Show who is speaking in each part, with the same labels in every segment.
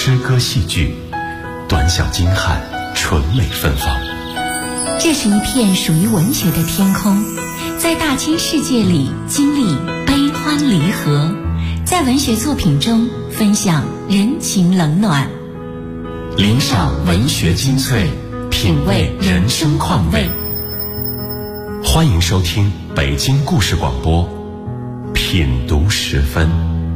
Speaker 1: 诗歌戏剧，短小精悍，纯美芬芳。
Speaker 2: 这是一片属于文学的天空，在大千世界里经历悲欢离合，在文学作品中分享人情冷暖，
Speaker 1: 领赏文学精粹，品味人生况味。欢迎收听北京故事广播品读时分。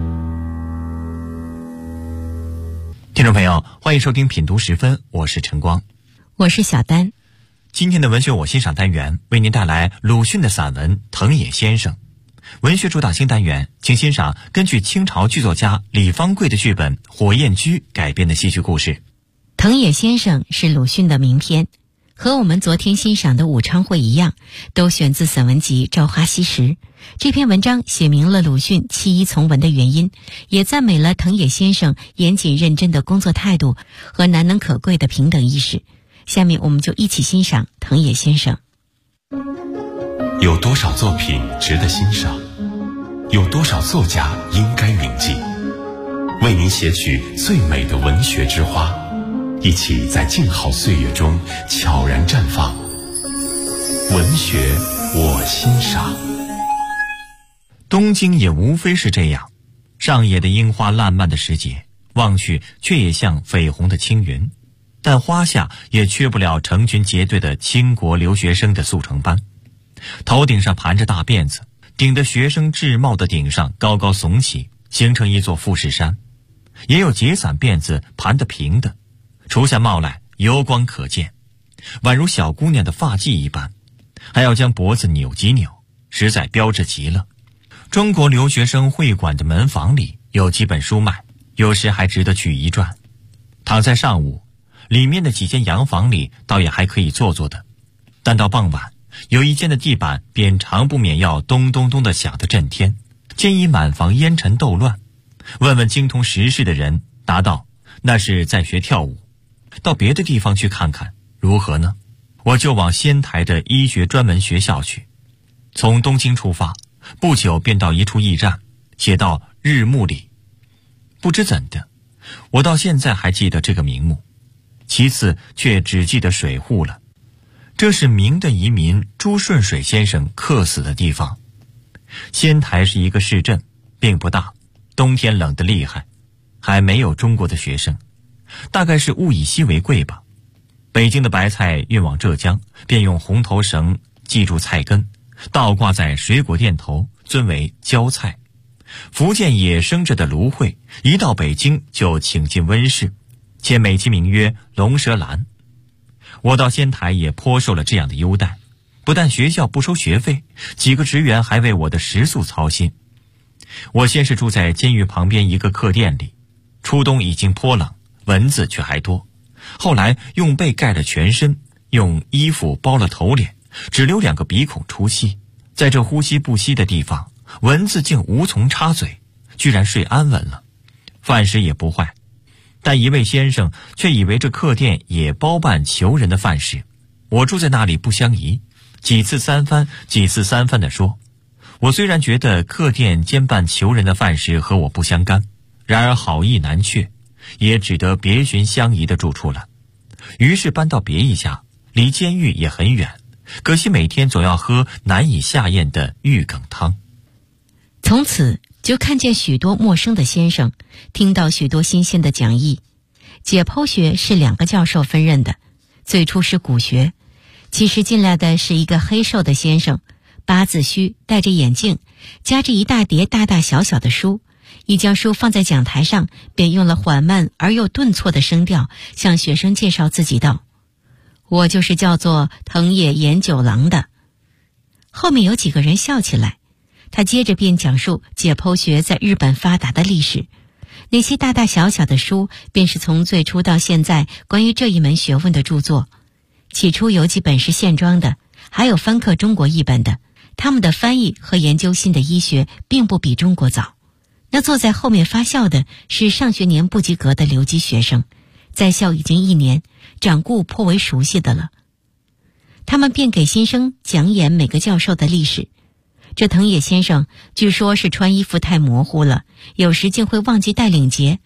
Speaker 3: 听众朋友，欢迎收听品读时分，我是晨光，
Speaker 2: 我是小丹。
Speaker 3: 今天的文学我欣赏单元为您带来鲁迅的散文《藤野先生》。文学主导新单元，请欣赏根据清朝剧作家李方贵的剧本《火焰居》改编的戏剧故事。
Speaker 2: 藤野先生是鲁迅的名篇，和我们昨天欣赏的武昌会一样，都选自散文集《朝花夕拾》。这篇文章写明了鲁迅弃医从文的原因，也赞美了藤野先生严谨认真的工作态度和难能可贵的平等意识。下面我们就一起欣赏藤野先生。
Speaker 1: 有多少作品值得欣赏？有多少作家应该铭记？为您写取最美的文学之花，一起在静好岁月中悄然绽放。文学我欣赏。
Speaker 3: 东京也无非是这样，上野的樱花烂漫的时节，望去却也像绯红的青云，但花下也缺不了成群结队的倾国留学生的速成班，头顶上盘着大辫子，顶得学生制帽的顶上高高耸起，形成一座富士山。也有结散辫子盘得平的，除下帽来油光可见，宛如小姑娘的发髻一般，还要将脖子扭几扭，实在标致极了。中国留学生会馆的门房里有几本书卖，有时还值得去一转。躺在上午，里面的几间洋房里倒也还可以坐坐的，但到傍晚，有一间的地板便常不免要咚咚咚地响得震天，兼以满房烟尘斗乱。问问精通时事的人，答道那是在学跳舞。到别的地方去看看如何呢？我就往仙台的医学专门学校去。从东京出发，不久便到一处驿站，写到日暮里。不知怎的，我到现在还记得这个名目，其次却只记得水户了。这是明的移民朱顺水先生客死的地方。仙台是一个市镇，并不大，冬天冷得厉害，还没有中国的学生，大概是物以稀为贵吧。北京的白菜运往浙江，便用红头绳系住菜根，倒挂在水果店头，尊为浇菜。福建野生着的芦荟，一到北京就请进温室，且美其名曰龙舌兰。我到仙台也颇受了这样的优待，不但学校不收学费，几个职员还为我的食宿操心。我先是住在监狱旁边一个客店里，初冬已经颇冷，蚊子却还多。后来用被盖了全身，用衣服包了头脸，只留2个鼻孔出气。在这呼吸不息的地方，蚊子竟无从插嘴，居然睡安稳了。饭食也不坏，但一位先生却以为这客店也包办囚人的饭食。我住在那里不相宜，几次三番地说，我虽然觉得客店兼办囚人的饭食和我不相干，然而好意难却，也只得别寻相宜的住处了。于是搬到别一家，离监狱也很远，可惜每天总要喝难以下咽的玉梗汤。
Speaker 2: 从此就看见许多陌生的先生，听到许多新鲜的讲义。解剖学是2个教授分任的，最初是骨学，其实进来的是一个黑瘦的先生，八字须，戴着眼镜，夹着一大叠大大小小的书，一将书放在讲台上，便用了缓慢而又顿挫的声调向学生介绍自己道：我就是叫做藤野研九郎的。后面有几个人笑起来，他接着便讲述解剖学在日本发达的历史。那些大大小小的书便是从最初到现在关于这一门学问的著作，起初有几本是线装的，还有翻刻中国译本的，他们的翻译和研究新的医学并不比中国早。那坐在后面发笑的是上学年不及格的留级学生，在校已经1年，掌故颇为熟悉的了。他们便给新生讲演每个教授的历史。这藤野先生据说是穿衣服太模糊了，有时竟会忘记带领结，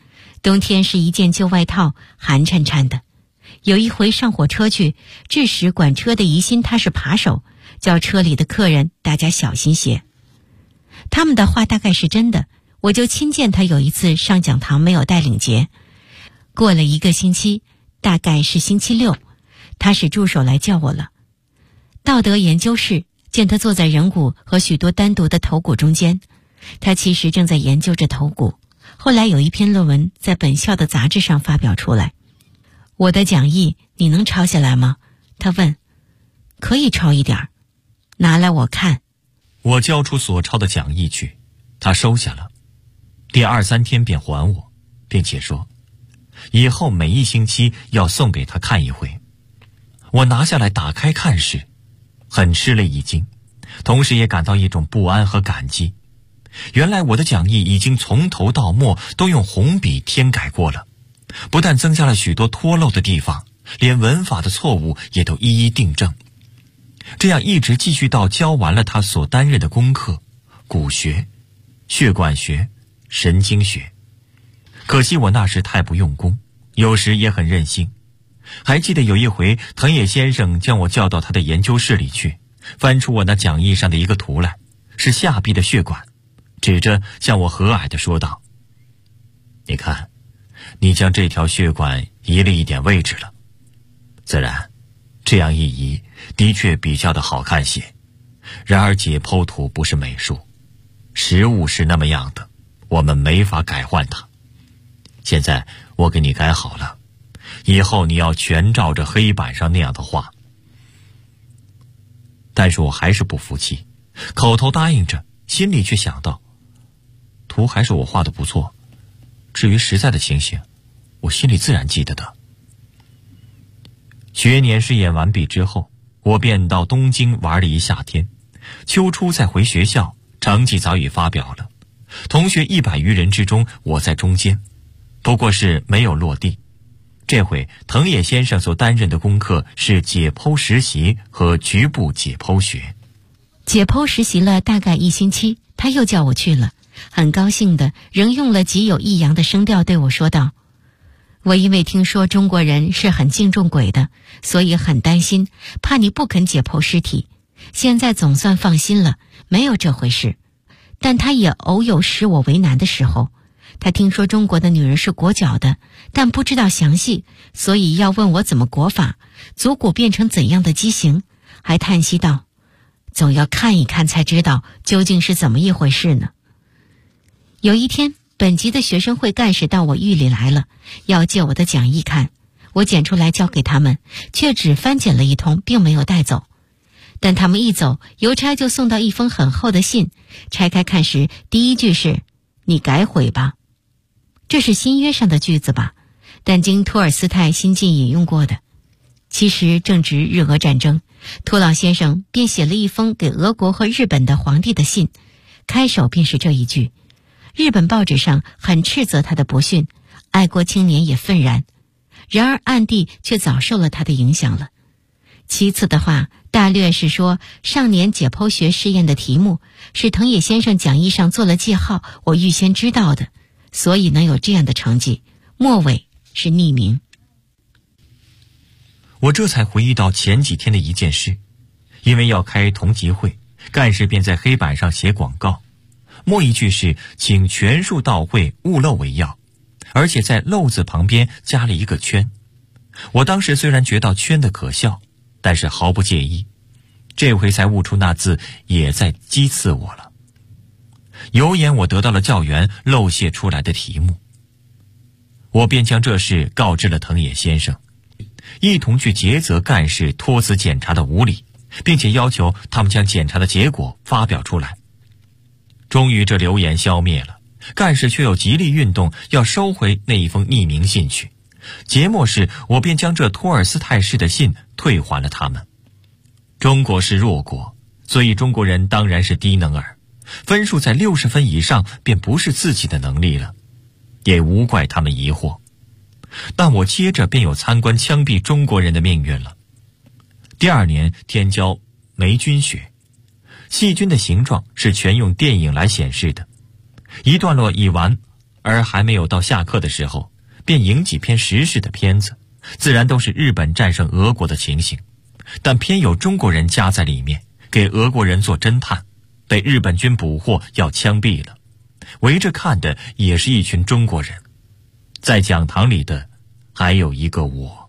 Speaker 2: 冬天是一件旧外套，寒颤颤的。有一回上火车去，致使管车的疑心他是扒手，叫车里的客人大家小心些。他们的话大概是真的，我就亲见他有一次上讲堂没有带领节。过了1个星期，大概是星期六，他使助手来叫我了。道德研究室，见他坐在人骨和许多单独的头骨中间，他其实正在研究着头骨。后来有一篇论文在本校的杂志上发表出来。我的讲义你能抄下来吗？他问。可以抄一点，拿来我看。
Speaker 3: 我交出所抄的讲义去，他收下了。第2、3天便还我，并且说以后每1星期要送给他看一回。我拿下来打开看时，很吃了一惊，同时也感到一种不安和感激。原来我的讲义已经从头到末都用红笔添改过了，不但增加了许多脱漏的地方，连文法的错误也都一一订正。这样一直继续到教完了他所担任的功课，骨学、血管学、神经学。可惜我那时太不用功，有时也很任性。还记得有一回，藤野先生将我叫到他的研究室里去，翻出我那讲义上的一个图来，是下臂的血管，指着向我和蔼地说道：你看，你将这条血管移了一点位置了。自然，这样一移，的确比较的好看些。然而解剖图不是美术，实物是那么样的，我们没法改换它。现在我给你改好了，以后你要全照着黑板上那样的画。但是我还是不服气，口头答应着，心里却想到，图还是我画的不错，至于实在的情形，我心里自然记得的。学年试验完毕之后，我便到东京玩了一夏天。秋初再回学校，成绩早已发表了，同学100余人之中，我在中间，不过是没有落地。这回藤野先生所担任的功课是解剖实习和局部解剖学。
Speaker 2: 解剖实习了大概1星期，他又叫我去了，很高兴的，仍用了极有抑扬的声调对我说道：我因为听说中国人是很敬重鬼的，所以很担心，怕你不肯解剖尸体。现在总算放心了，没有这回事。但他也偶有使我为难的时候。他听说中国的女人是裹脚的，但不知道详细，所以要问我怎么裹法，足骨变成怎样的畸形，还叹息道：总要看一看才知道究竟是怎么一回事呢。有一天，本级的学生会干事到我寓里来了，要借我的讲义看。我捡出来交给他们，却只翻检了一通，并没有带走。但他们一走，邮差就送到一封很厚的信，拆开看时，第一句是：你改悔吧。这是新约上的句子吧，但经托尔斯泰新近引用过的。其实正值日俄战争，托老先生便写了一封给俄国和日本的皇帝的信，开首便是这一句。日本报纸上很斥责他的不逊，爱国青年也愤然，然而暗地却早受了他的影响了。其次的话，大略是说上年解剖学试验的题目是藤野先生讲义上做了记号，我预先知道的，所以能有这样的成绩。末尾是匿名。
Speaker 3: 我这才回忆到前几天的一件事，因为要开同集会，干事便在黑板上写广告，末一句是请全数到会，勿漏为要，而且在漏字旁边加了一个圈。我当时虽然觉到圈的可笑，但是毫不介意，这回才悟出那字也在讥刺我了。有眼我得到了教员漏泄出来的题目，我便将这事告知了藤野先生，一同去诘责干事托辞检查的无理，并且要求他们将检查的结果发表出来。终于这流言消灭了，干事却又极力运动要收回那一封匿名信去。节末时，我便将这托尔斯泰式的信退还了他们。中国是弱国，所以中国人当然是低能儿，分数在60分以上便不是自己的能力了，也无怪他们疑惑。但我接着便有参观枪毙中国人的命运了。第2年添教霉菌学，细菌的形状是全用电影来显示的。一段落已完，而还没有到下课的时候， 便引几篇时事的片子，自然都是日本战胜俄国的情形，但偏有中国人夹在里面，给俄国人做侦探，被日本军捕获要枪毙了。围着看的也是一群中国人，在讲堂里的还有一个我。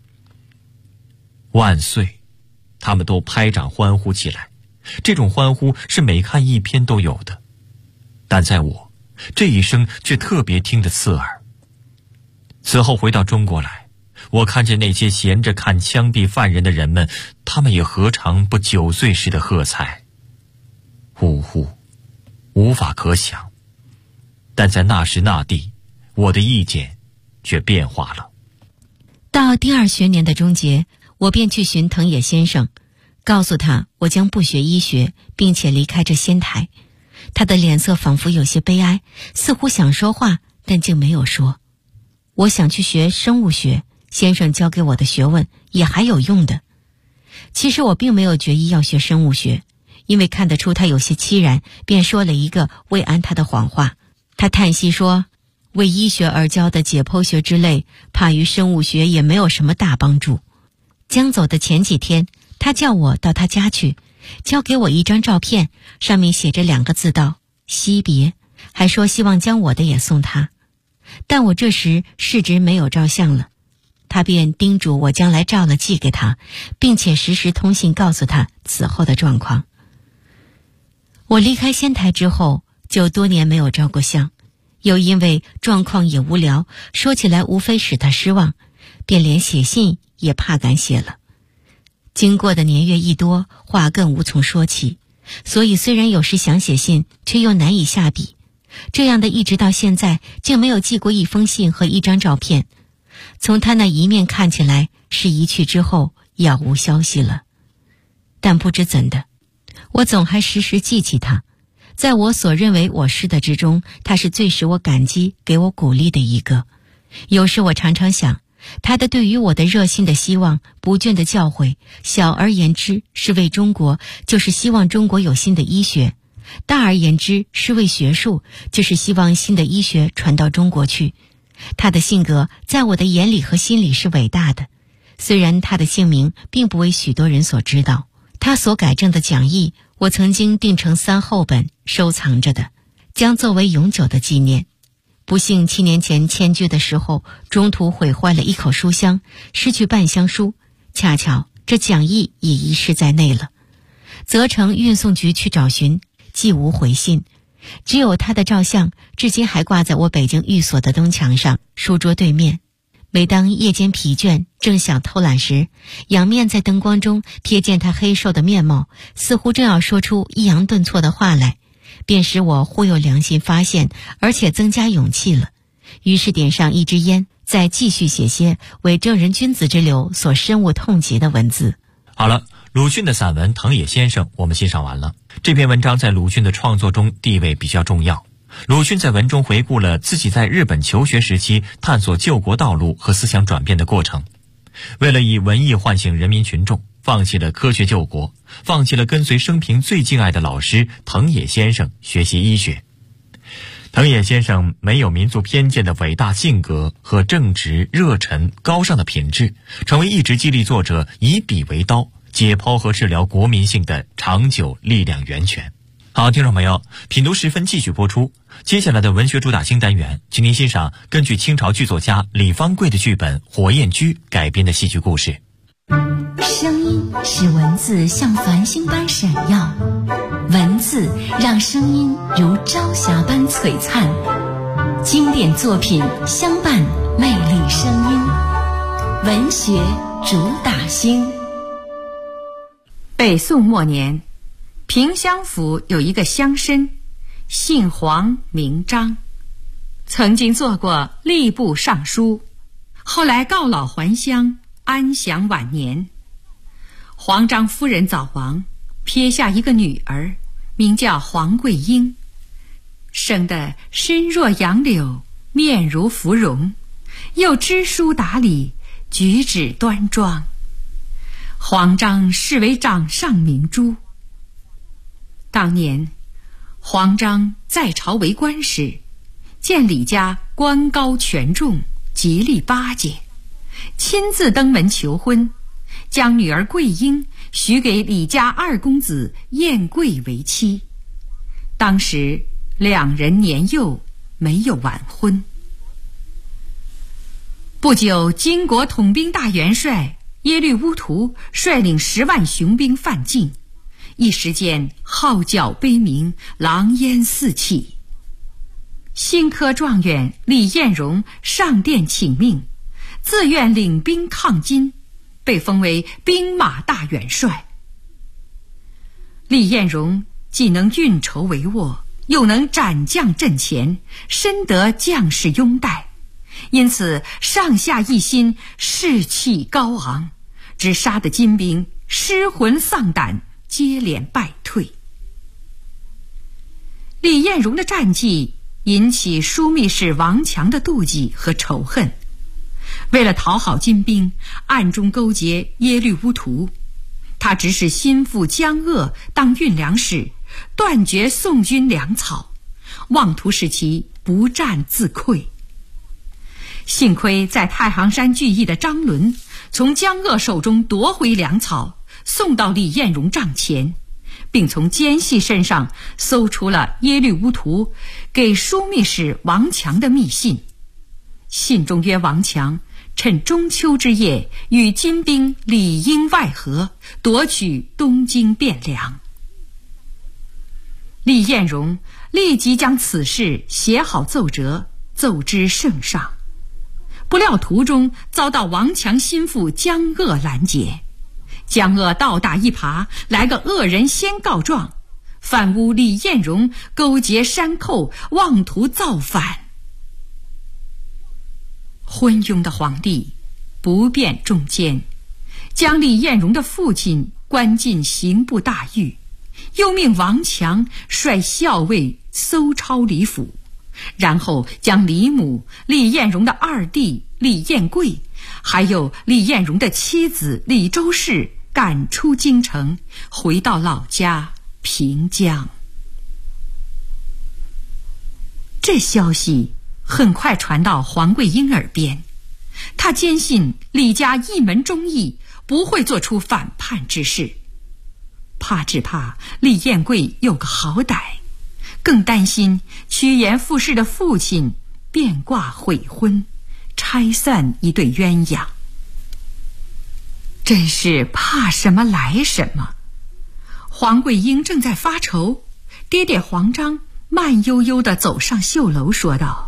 Speaker 3: 万岁！他们都拍掌欢呼起来，这种欢呼是每看一篇都有的，但在我这一声却特别听得刺耳。此后回到中国来，我看见那些闲着看枪毙犯人的人们，他们也何尝不9岁时的喝彩？呜呼，无法可想。但在那时那地，我的意见却变化了。
Speaker 2: 到第2学年的中结，我便去寻藤野先生，告诉他我将不学医学，并且离开这仙台。他的脸色仿佛有些悲哀，似乎想说话，但竟没有说。我想去学生物学，先生教给我的学问也还有用的。其实我并没有决意要学生物学，因为看得出他有些凄然，便说了一个慰安他的谎话。他叹息说，为医学而教的解剖学之类，怕于生物学也没有什么大帮助。将走的前几天，他叫我到他家去，交给我一张照片，上面写着2个字道惜别，还说希望将我的也送他。但我这时市值没有照相了，他便叮嘱我将来照了寄给他，并且时时通信告诉他此后的状况。我离开仙台之后，就多年没有照过相，又因为状况也无聊，说起来无非使他失望，便连写信也怕敢写了。经过的年月一多，话更无从说起，所以虽然有时想写信，却又难以下笔。这样的一直到现在，竟没有寄过一封信和一张照片。从他那一面看起来，是一去之后杳无消息了。但不知怎的，我总还时时记起他。在我所认为我师的之中，他是最使我感激、给我鼓励的一个。有时我常常想，他的对于我的热心的希望、不倦的教诲，小而言之是为中国，就是希望中国有新的医学；大而言之是为学术，就是希望新的医学传到中国去。他的性格在我的眼里和心里是伟大的，虽然他的姓名并不为许多人所知道。他所改正的讲义，我曾经订成3厚本收藏着的，将作为永久的纪念。不幸7年前迁居的时候，中途毁坏了一口书箱，失去半箱书，恰巧这讲义也遗失在内了。责成运送局去找寻，既无回信，只有他的照相，至今还挂在我北京寓所的东墙上，书桌对面。每当夜间疲倦，正想偷懒时，仰面在灯光中瞥见他黑瘦的面貌，似乎正要说出抑扬顿挫的话来，便使我忽有良心发现，而且增加勇气了。于是点上一支烟，再继续写些为正人君子之流所深恶痛疾的文字。
Speaker 3: 好了，鲁迅的散文《藤野先生》我们欣赏完了。这篇文章在鲁迅的创作中地位比较重要。鲁迅在文中回顾了自己在日本求学时期探索救国道路和思想转变的过程。为了以文艺唤醒人民群众，放弃了科学救国，放弃了跟随生平最敬爱的老师藤野先生学习医学。藤野先生没有民族偏见的伟大性格和正直、热忱、高尚的品质，成为一直激励作者以笔为刀，解剖和治疗国民性的长久力量源泉。好，听众朋友，品读时分继续播出。接下来的文学主打新单元，请您欣赏根据清朝剧作家李方贵的剧本《火焰居》改编的戏剧故事。
Speaker 4: 声音使文字像繁星般闪耀，文字让声音如朝霞般璀璨。经典作品相伴，魅力声音，文学主打星。
Speaker 5: 北宋末年，平乡府有一个乡绅，姓黄名张，曾经做过吏部尚书，后来告老还乡，安享晚年。黄张夫人早亡，撇下一个女儿，名叫黄桂英，生得身若杨柳，面如芙蓉，又知书达理，举止端庄。黄张视为掌上明珠。当年黄张在朝为官时，见李家官高权重， 极力巴结，亲自登门求婚，将女儿桂英许给李家二公子晏贵为妻。当时两人年幼，没有完婚。不久，金国统兵大元帅耶律乌图率领10万雄兵犯境，一时间号角悲鸣，狼烟四起。新科状元李彦荣上殿请命，自愿领兵抗金，被封为兵马大元帅。李彦荣既能运筹帷幄，又能斩将阵前，深得将士拥戴，因此上下一心，士气高昂，只杀得金兵失魂丧胆，接连败退。李彦荣的战绩引起枢密使王强的妒忌和仇恨，为了讨好金兵，暗中勾结耶律乌图。他指使心腹江鄂当运粮使，断绝宋军粮草，妄图使其不战自溃。幸亏在太行山聚义的张伦从江鄂手中夺回粮草，送到李彦荣帐前，并从奸细身上搜出了耶律乌图给枢密使王强的密信。信中约王强趁中秋之夜与金兵里应外合，夺取东京汴梁。李彦荣立即将此事写好奏折，奏之圣上。不料途中遭到王强心腹江鄂拦截，江鄂倒打一耙，来个恶人先告状，反诬李彦荣勾结山寇，妄图造反。昏庸的皇帝不便重监，将李彦荣的父亲关进刑部大狱，又命王强率校尉搜抄李府，然后将李母、李彦荣的二弟李彦贵，还有李彦荣的妻子李周氏赶出京城，回到老家平江。这消息很快传到黄桂英耳边，他坚信李家一门忠义，不会做出反叛之事。只怕李彦贵有个好歹，更担心趋炎附势的父亲变卦悔婚，拆散一对鸳鸯。真是怕什么来什么。黄桂英正在发愁，爹爹黄章慢悠悠地走上绣楼，说道：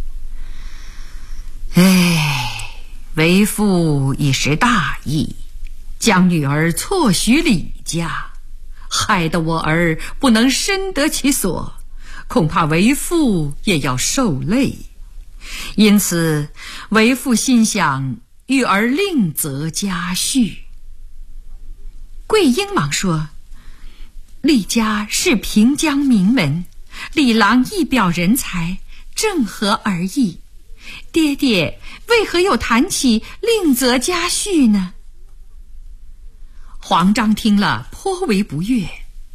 Speaker 5: 为父一时大意，将女儿错许李家，害得我儿不能深得其所，恐怕为父也要受累。因此为父心想育儿另择家婿。桂英忙说：李家是平江名门，李郎一表人才，正合儿意。爹爹为何又谈起另择家婿呢？黄章听了颇为不悦。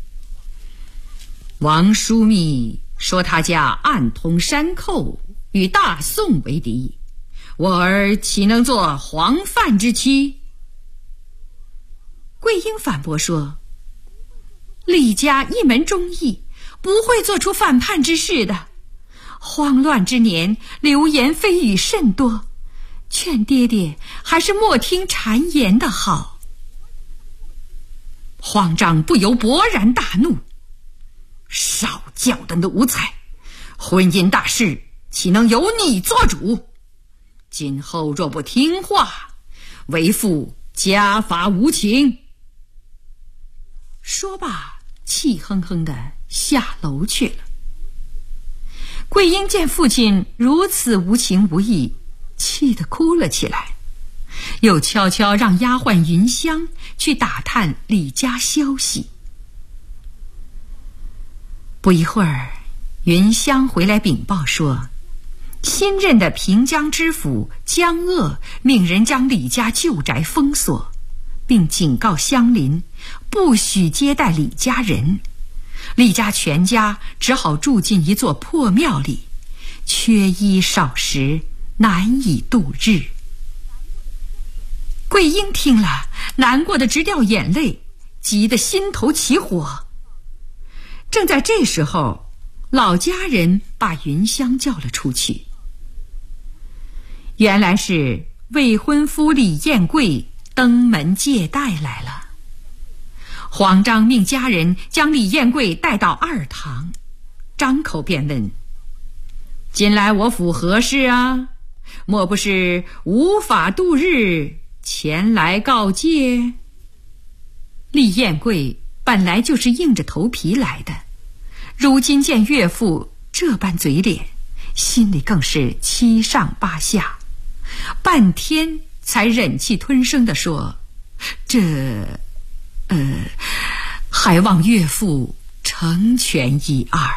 Speaker 5: 王枢密说他家暗通山寇，与大宋为敌，我儿岂能做皇范之妻？桂英反驳说：李家一门忠义，不会做出反叛之事的。慌乱之年，流言蜚语甚多，劝爹爹还是莫听谗言的好。黄章不由勃然大怒：少教的奴才，婚姻大事岂能由你做主？今后若不听话，为父家法无情。说罢，气哼哼地下楼去了。桂英见父亲如此无情无义，气得哭了起来，又悄悄让丫鬟云香去打探李家消息。不一会儿，云香回来禀报说，新任的平江知府江鄂命人将李家旧宅封锁，并警告乡邻不许接待李家人。李家全家只好住进一座破庙里，缺衣少食， 难以度日。桂英听了，难过的直掉眼泪，急得心头起火。正在这时候，老家人把云香叫了出去。原来是未婚夫李彦贵登门借贷来了。黄章命家人将李彦贵带到二堂，张口便问：近来我府何事啊？莫不是无法度日，前来告借？李彦贵本来就是硬着头皮来的，如今见岳父这般嘴脸，心里更是七上八下，半天才忍气吞声地说：还望岳父成全一二。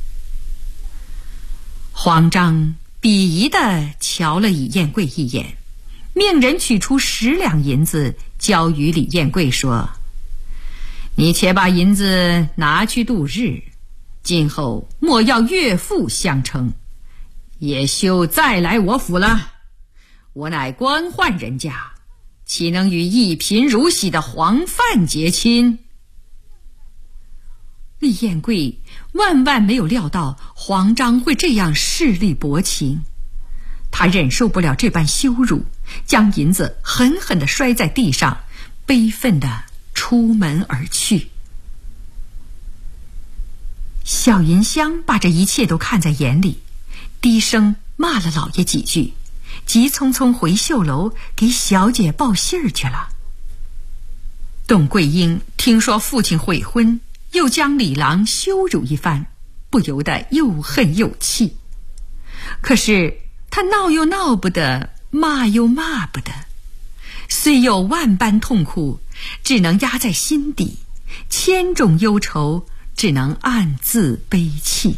Speaker 5: 黄章鄙夷地瞧了李彦贵一眼，命人取出10两银子交与李彦贵，说：你且把银子拿去度日，今后莫要岳父相称，也休再来我府了。我乃官宦人家，岂能与一贫如洗的黄范结亲？李彦贵万万没有料到黄章会这样势利薄情，他忍受不了这般羞辱，将银子狠狠地摔在地上，悲愤地出门而去。小云香把这一切都看在眼里，低声骂了老爷几句，急匆匆回绣楼给小姐报信儿去了。董桂英听说父亲悔婚，又将李郎羞辱一番，不由得又恨又气。可是他闹又闹不得，骂又骂不得，虽有万般痛苦，只能压在心底，千种忧愁只能暗自悲泣。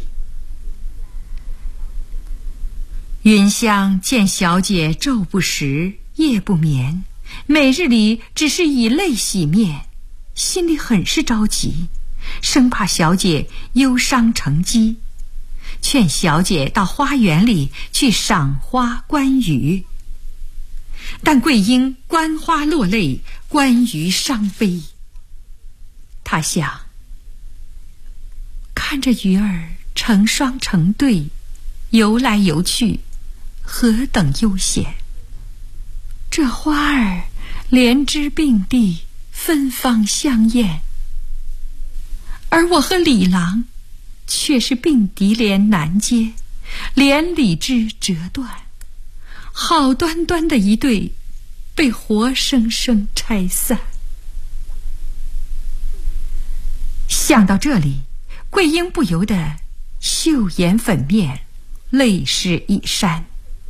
Speaker 5: 云香见小姐昼不食，夜不眠，每日里只是以泪洗面，心里很是着急，生怕小姐忧伤成疾，劝小姐到花园里去赏花观鱼。但桂英观花落泪，观鱼伤悲。她想，看着鱼儿成双成对，游来游去，何等悠闲。这花儿连枝并蒂，芬芳香艳，而我和李郎却是并蒂莲难接，连理枝折断，好端端的一对被活生生拆散。想到这里，桂英不由得秀颜粉面，泪湿衣衫。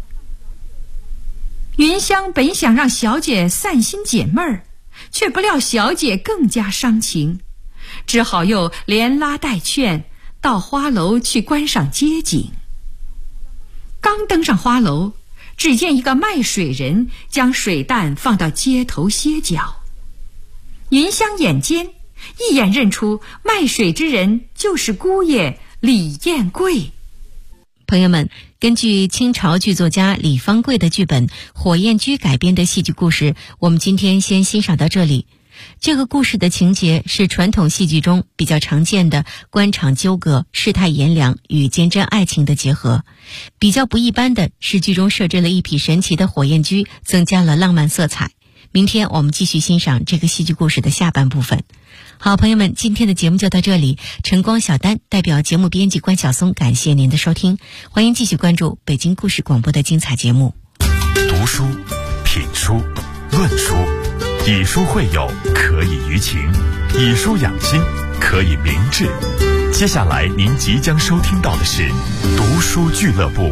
Speaker 5: 云香本想让小姐散心解闷儿，却不料小姐更加伤情，只好又连拉带劝到花楼去观赏街景。刚登上花楼，只见一个卖水人将水担放到街头歇脚。云香眼尖，一眼认出卖水之人就是姑爷李彦贵。
Speaker 2: 朋友们，根据清朝剧作家李方贵的剧本《火焰居》改编的戏剧故事，我们今天先欣赏到这里。这个故事的情节是传统戏剧中比较常见的官场纠葛、世态炎凉与坚贞爱情的结合。比较不一般的是，剧中设置了一匹神奇的火焰驹，增加了浪漫色彩。明天我们继续欣赏这个戏剧故事的下半部分。好，朋友们，今天的节目就到这里。晨光小丹代表节目编辑关晓松，感谢您的收听。欢迎继续关注北京故事广播的精彩节目。
Speaker 1: 读书、品书、论书，以书会友，可以娱情；以书养心，可以明志。接下来您即将收听到的是读书俱乐部。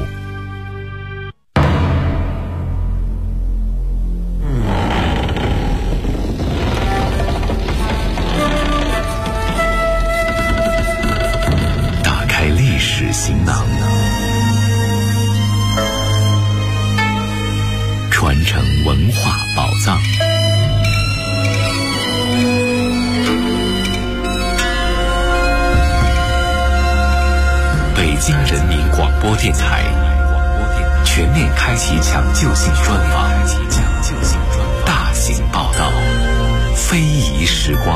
Speaker 1: 打开历史行囊，传承文化宝藏。北京人民广播电台全面开启抢救性专访，大型报道，非遗时光。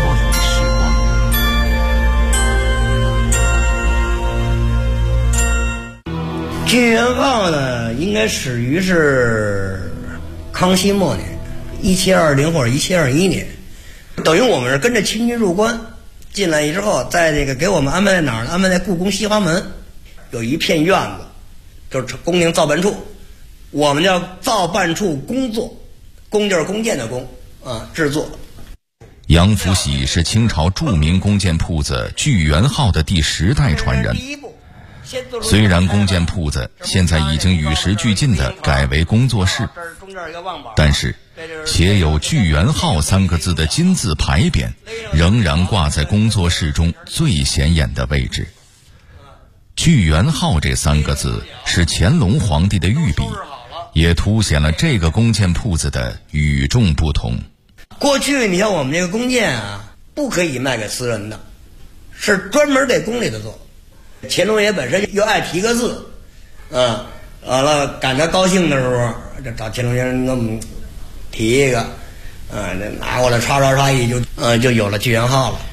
Speaker 6: 聚源号呢，应该始于是康熙末年，1720或者1721年，等于我们是跟着清军入关进来之后，在这个给我们安排在哪儿呢？安排在故宫西华门，有一片院子，就是宫廷造办处，我们叫造办处工作，工就是弓箭的弓啊，制作。
Speaker 7: 杨福喜是清朝著名弓箭铺子聚源号的第10代传人。虽然弓箭铺子现在已经与时俱进地改为工作室，但是写有聚源号3个字的金字牌匾仍然挂在工作室中最显眼的位置。聚源号这3个字是乾隆皇帝的御笔，也凸显了这个弓箭铺子的与众不同。
Speaker 6: 过去你像我们这个弓箭啊，不可以卖给私人的，是专门给宫里的做。乾隆爷本身又爱提个字，完了赶他高兴的时候，就找乾隆先生给我们提一个，这拿过来刷刷刷一就有了聚源号了。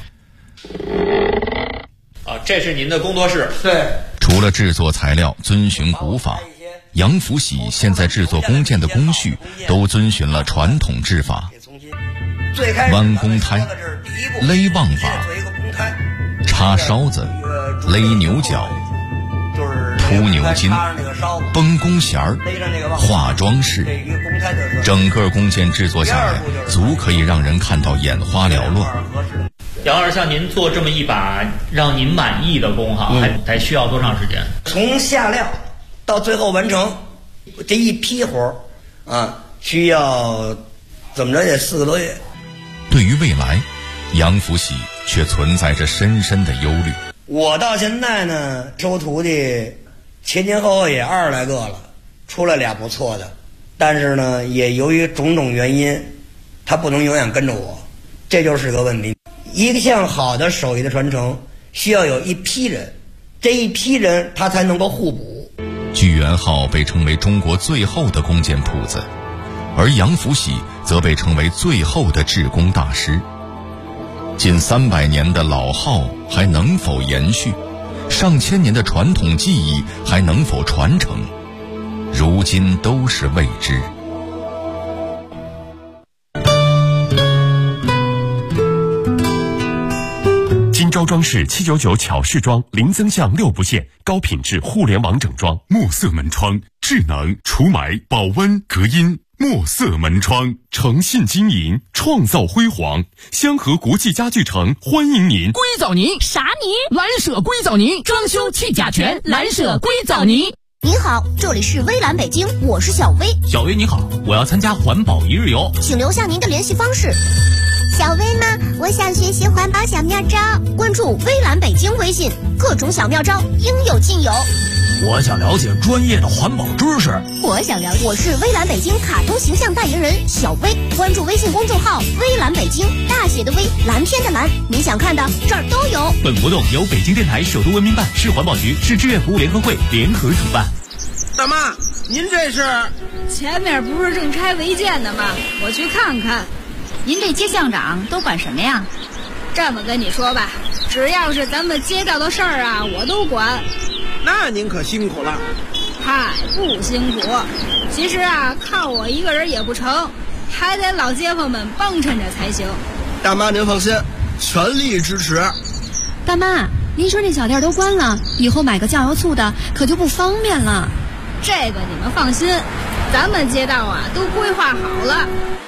Speaker 8: 这是您的工作室。
Speaker 6: 对。
Speaker 7: 除了制作材料遵循古法，杨福喜现在制作弓箭的工序都遵循了传统制法，弯弓胎、勒望法、插梢子、勒牛角、铺牛筋、绷弓弦儿、画装饰，整个弓箭制作下来，足可以让人看到眼花缭乱。
Speaker 8: 杨老师，像您做这么一把让您满意的弓还需要多长时间？
Speaker 6: 从下料到最后完成这一批活需要怎么着也4个多月。
Speaker 7: 对于未来，杨福喜却存在着深深的忧虑。
Speaker 6: 我到现在呢，收徒弟前后也20来个了，出来俩不错的，但是呢，也由于种种原因，他不能永远跟着我，这就是个问题。一项好的手艺的传承，需要有一批人，这一批人他才能够互补。
Speaker 7: 聚源号被称为中国最后的弓箭铺子，而杨福喜则被称为最后的制弓大师。近300年的老号还能否延续？上千年的传统技艺还能否传承？如今都是未知。
Speaker 9: 金招装饰799巧饰装零增项6部件，高品质互联网整装。
Speaker 10: 墨色门窗，智能除霾、保温、隔音。墨色门窗，诚信经营，创造辉煌。香河国际家具城欢迎您。
Speaker 11: 硅藻泥啥泥？蓝舍硅藻泥，装修去甲醛，蓝舍硅藻泥。
Speaker 12: 您好，这里是微蓝北京，我是小薇。
Speaker 8: 小薇你好，我要参加环保1日游，
Speaker 12: 请留下您的联系方式。小薇呢？我想学习环保小妙招，关注微蓝北京微信，各种小妙招应有尽有。
Speaker 8: 我想了解专业的环保知识。
Speaker 12: 我是微蓝北京卡通形象代言人小薇，关注微信公众号微蓝北京，大写的微，蓝天的蓝，您想看的这儿都有。
Speaker 8: 本活动由北京电台首都文明办、市环保局、市志愿服务联合会联合主办。
Speaker 13: 大妈，您这是？
Speaker 14: 前面不是正拆违建呢吗？我去看看。
Speaker 15: 您这街巷长都管什么呀？
Speaker 14: 这么跟你说吧，只要是咱们街道的事儿啊，我都管。
Speaker 13: 那您可辛苦了。
Speaker 14: 嗨，不辛苦。其实啊，靠我一个人也不成，还得老街坊们帮衬着才行。
Speaker 13: 大妈您放心，全力支持。
Speaker 15: 大妈，您说那小店都关了，以后买个酱油醋的可就不方便了。
Speaker 14: 这个你们放心，咱们街道啊都规划好了。